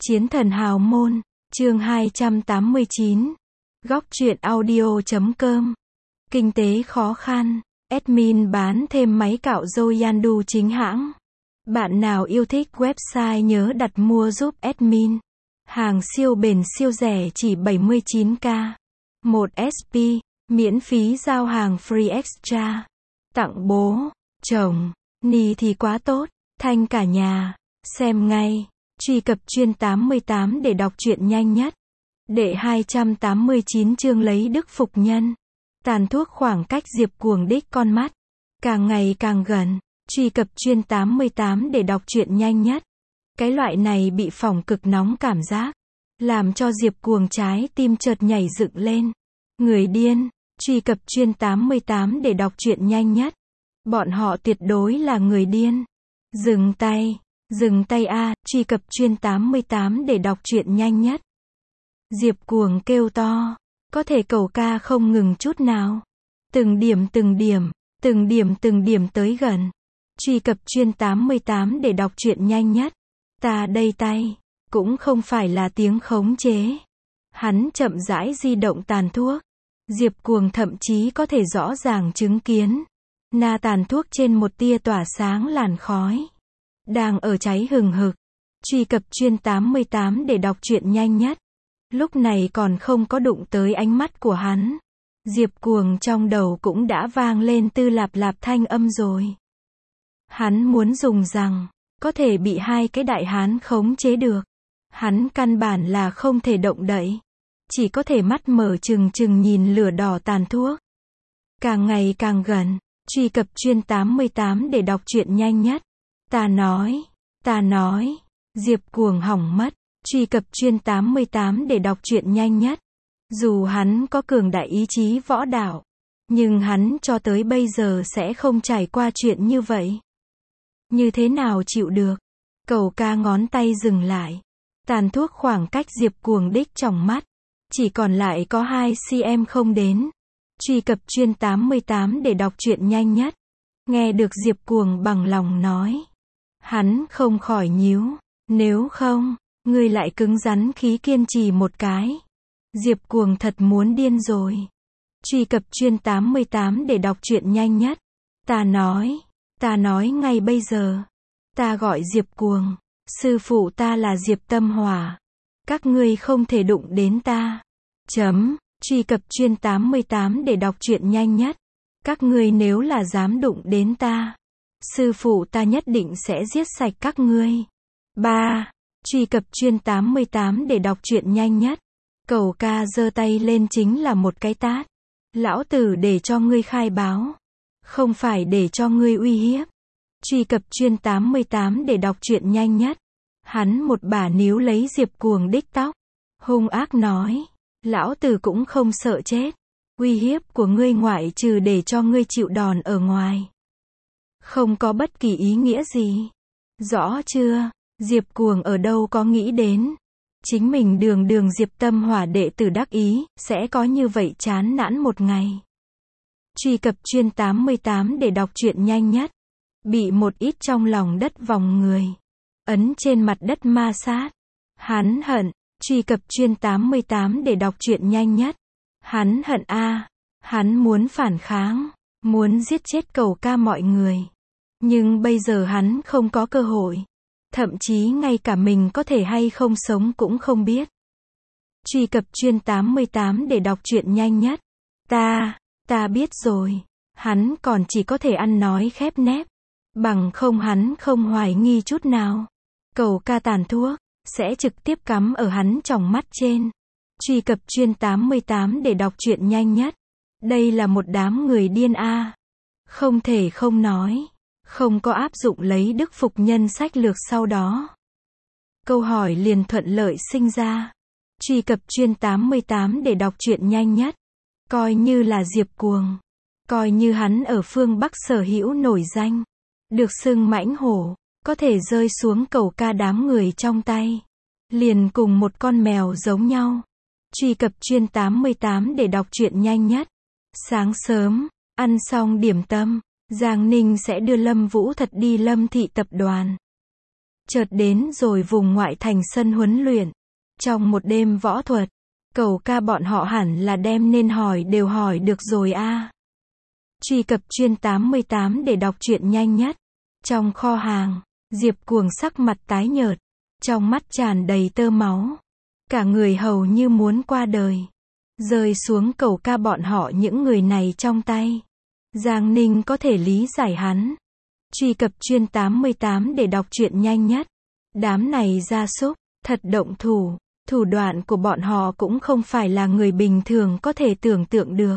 Chiến thần hào môn, chương 289. Góc truyện audio.com. Kinh tế khó khăn, admin bán thêm máy cạo râu Yandu chính hãng. Bạn nào yêu thích website nhớ đặt mua giúp admin. Hàng siêu bền siêu rẻ chỉ 79k. 1 SP, miễn phí giao hàng free extra. Tặng bố, chồng, ni thì quá tốt, thanh cả nhà. Xem ngay. Truy cập chuyên 88 để đọc truyện nhanh nhất. Đệ 289 chương lấy đức phục nhân. Tàn thuốc khoảng cách Diệp Cuồng đích con mắt. Càng ngày càng gần. Truy cập chuyên 88 để đọc truyện nhanh nhất. Cái loại này bị phỏng cực nóng cảm giác. Làm cho Diệp Cuồng trái tim chợt nhảy dựng lên. Người điên. Truy cập chuyên 88 để đọc truyện nhanh nhất. Bọn họ tuyệt đối là người điên. Dừng tay. Dừng tay a, truy cập chuyên 88 để đọc truyện nhanh nhất. Diệp Cuồng kêu to, có thể cầu ca không ngừng chút nào. Từng điểm tới gần. Truy cập chuyên 88 để đọc truyện nhanh nhất. Ta đây tay, cũng không phải là tiếng khống chế. Hắn chậm rãi di động tàn thuốc. Diệp Cuồng thậm chí có thể rõ ràng chứng kiến. Na tàn thuốc trên một tia tỏa sáng làn khói. Đang ở cháy hừng hực. Truy cập chuyên 88 để đọc truyện nhanh nhất. Lúc này còn không có đụng tới ánh mắt của hắn. Diệp Cuồng trong đầu cũng đã vang lên tư lạp lạp thanh âm rồi. Hắn muốn dùng rằng, có thể bị hai cái đại hán khống chế được. Hắn căn bản là không thể động đậy. Chỉ có thể mắt mở trừng trừng nhìn lửa đỏ tàn thuốc. Càng ngày càng gần. Truy cập chuyên 88 để đọc truyện nhanh nhất. Ta nói, Diệp Cuồng hỏng mất. Truy cập chuyên 88 để đọc truyện nhanh nhất. Dù hắn có cường đại ý chí võ đạo, nhưng hắn cho tới bây giờ sẽ không trải qua chuyện như vậy. Như thế nào chịu được? Cầu ca ngón tay dừng lại. Tàn thuốc khoảng cách Diệp Cuồng đích trong mắt. Chỉ còn lại có 2 cm không đến. Truy cập chuyên 88 để đọc truyện nhanh nhất. Nghe được Diệp Cuồng bằng lòng nói. Hắn không khỏi nhíu. Nếu không, ngươi lại cứng rắn khí kiên trì một cái. Diệp Cuồng thật muốn điên rồi. Truy cập chuyên 88 để đọc truyện nhanh nhất. Ta nói ngay bây giờ. Ta gọi Diệp Cuồng. Sư phụ ta là Diệp Tâm Hỏa. Các ngươi không thể đụng đến ta. Truy cập chuyên 88 để đọc truyện nhanh nhất. Các ngươi nếu là dám đụng đến ta, sư phụ ta nhất định sẽ giết sạch các ngươi. 3. Truy cập chuyên 88 để đọc truyện nhanh nhất. Cầu ca giơ tay lên chính là một cái tát. Lão tử để cho ngươi khai báo, không phải để cho ngươi uy hiếp. Truy cập chuyên 88 để đọc truyện nhanh nhất. Hắn một bà níu lấy Diệp Cuồng đích tóc, hung ác nói, lão tử cũng không sợ chết. Uy hiếp của ngươi ngoại trừ để cho ngươi chịu đòn ở ngoài, không có bất kỳ ý nghĩa gì. Rõ chưa? Diệp Cuồng ở đâu có nghĩ đến. Chính mình đường Diệp Tâm Hỏa đệ tử đắc ý, sẽ có như vậy chán nản một ngày. Truy cập chuyên 88 để đọc truyện nhanh nhất. Bị một ít trong lòng đất vòng người. Ấn trên mặt đất ma sát. Hắn hận. Truy cập chuyên 88 để đọc truyện nhanh nhất. Hắn hận a. Hắn muốn phản kháng. Muốn giết chết cầu ca mọi người. Nhưng bây giờ hắn không có cơ hội. Thậm chí ngay cả mình có thể hay không sống cũng không biết. Truy cập chuyên 88 để đọc truyện nhanh nhất. Ta biết rồi. Hắn còn chỉ có thể ăn nói khép nép. Bằng không hắn không hoài nghi chút nào. Cầu ca tàn thuốc sẽ trực tiếp cắm ở hắn tròng mắt trên. Truy cập chuyên 88 để đọc truyện nhanh nhất. Đây là một đám người điên a. Không thể không nói. Không có áp dụng lấy đức phục nhân sách lược sau đó. Câu hỏi liền thuận lợi sinh ra. Truy cập chuyên 88 để đọc truyện nhanh nhất. Coi như là Diệp Cuồng. Coi như hắn ở phương Bắc sở hữu nổi danh. Được xưng mãnh hổ. Có thể rơi xuống cầu ca đám người trong tay. Liền cùng một con mèo giống nhau. Truy cập chuyên 88 để đọc truyện nhanh nhất. Sáng sớm, ăn xong điểm tâm, Giang Ninh sẽ đưa Lâm Vũ Thật đi Lâm Thị tập đoàn. chợt đến rồi vùng ngoại thành sân huấn luyện. Trong một đêm võ thuật, Cẩu Ca bọn họ hẳn là đem nên hỏi đều hỏi được rồi a. Truy cập chuyên 88 để đọc truyện nhanh nhất. Trong kho hàng, Diệp Cuồng sắc mặt tái nhợt, trong mắt tràn đầy tơ máu. Cả người hầu như muốn qua đời. Rơi xuống Cẩu Ca bọn họ những người này trong tay. Giang Ninh có thể lý giải hắn. Truy cập chuyên 88 để đọc truyện nhanh nhất. Đám này gia súc, thật động thủ. Thủ đoạn của bọn họ cũng không phải là người bình thường có thể tưởng tượng được.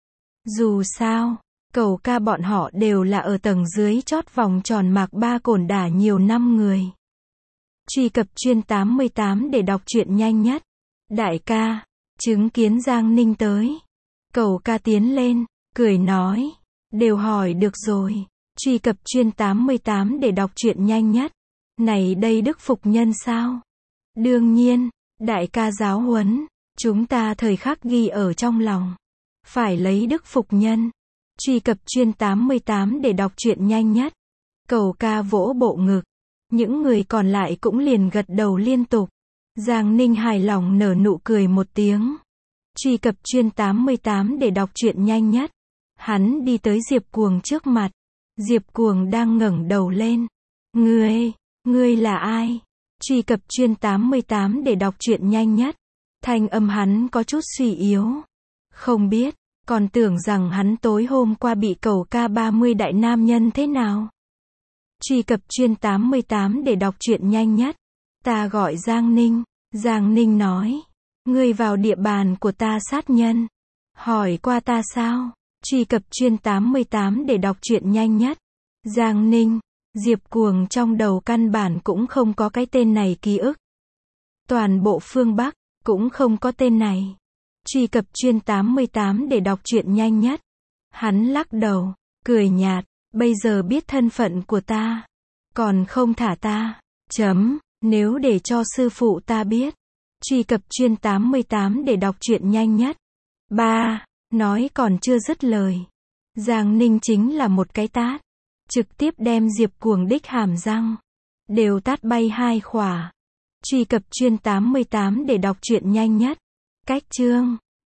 Dù sao, Cẩu Ca bọn họ đều là ở tầng dưới chót vòng tròn Mạc Ba cồn đả nhiều năm người. Truy cập chuyên 88 để đọc truyện nhanh nhất. Đại ca, chứng kiến Giang Ninh tới. Cẩu Ca tiến lên, cười nói. Đều hỏi được rồi. Truy cập chuyên 88 để đọc truyện nhanh nhất. Này đây Đức Phục Nhân sao? Đương nhiên, đại ca giáo huấn. Chúng ta thời khắc ghi ở trong lòng. Phải lấy Đức Phục Nhân. Truy cập chuyên 88 để đọc truyện nhanh nhất. Cẩu Ca vỗ bộ ngực. Những người còn lại cũng liền gật đầu liên tục. Giang Ninh hài lòng nở nụ cười một tiếng. Truy cập chuyên 88 để đọc truyện nhanh nhất. Hắn đi tới Diệp Cuồng trước mặt. Diệp Cuồng đang ngẩng đầu lên. Ngươi là ai? Truy cập chuyên 88 để đọc truyện nhanh nhất. Thanh âm hắn có chút suy yếu. Không biết, còn tưởng rằng hắn tối hôm qua bị Cẩu Ca 30 đại nam nhân thế nào. Truy cập chuyên 88 để đọc truyện nhanh nhất. Ta gọi Giang Ninh. Giang Ninh nói. Ngươi vào địa bàn của ta sát nhân. Hỏi qua ta sao? Truy cập chuyên 88 để đọc truyện nhanh nhất. Giang Ninh. Diệp Cuồng trong đầu căn bản cũng không có cái tên này ký ức. Toàn bộ phương Bắc cũng không có tên này. Truy cập chuyên 88 để đọc truyện nhanh nhất. Hắn lắc đầu, cười nhạt. Bây giờ biết thân phận của ta, còn không thả ta. Nếu để cho sư phụ ta biết. Truy cập chuyên 88 để đọc truyện nhanh nhất. Nói còn chưa dứt lời. Giang Ninh chính là một cái tát. Trực tiếp đem Diệp Cuồng đích hàm răng. Đều tát bay 2 khỏa. Truy cập chuyên 88 để đọc truyện nhanh nhất. Cách chương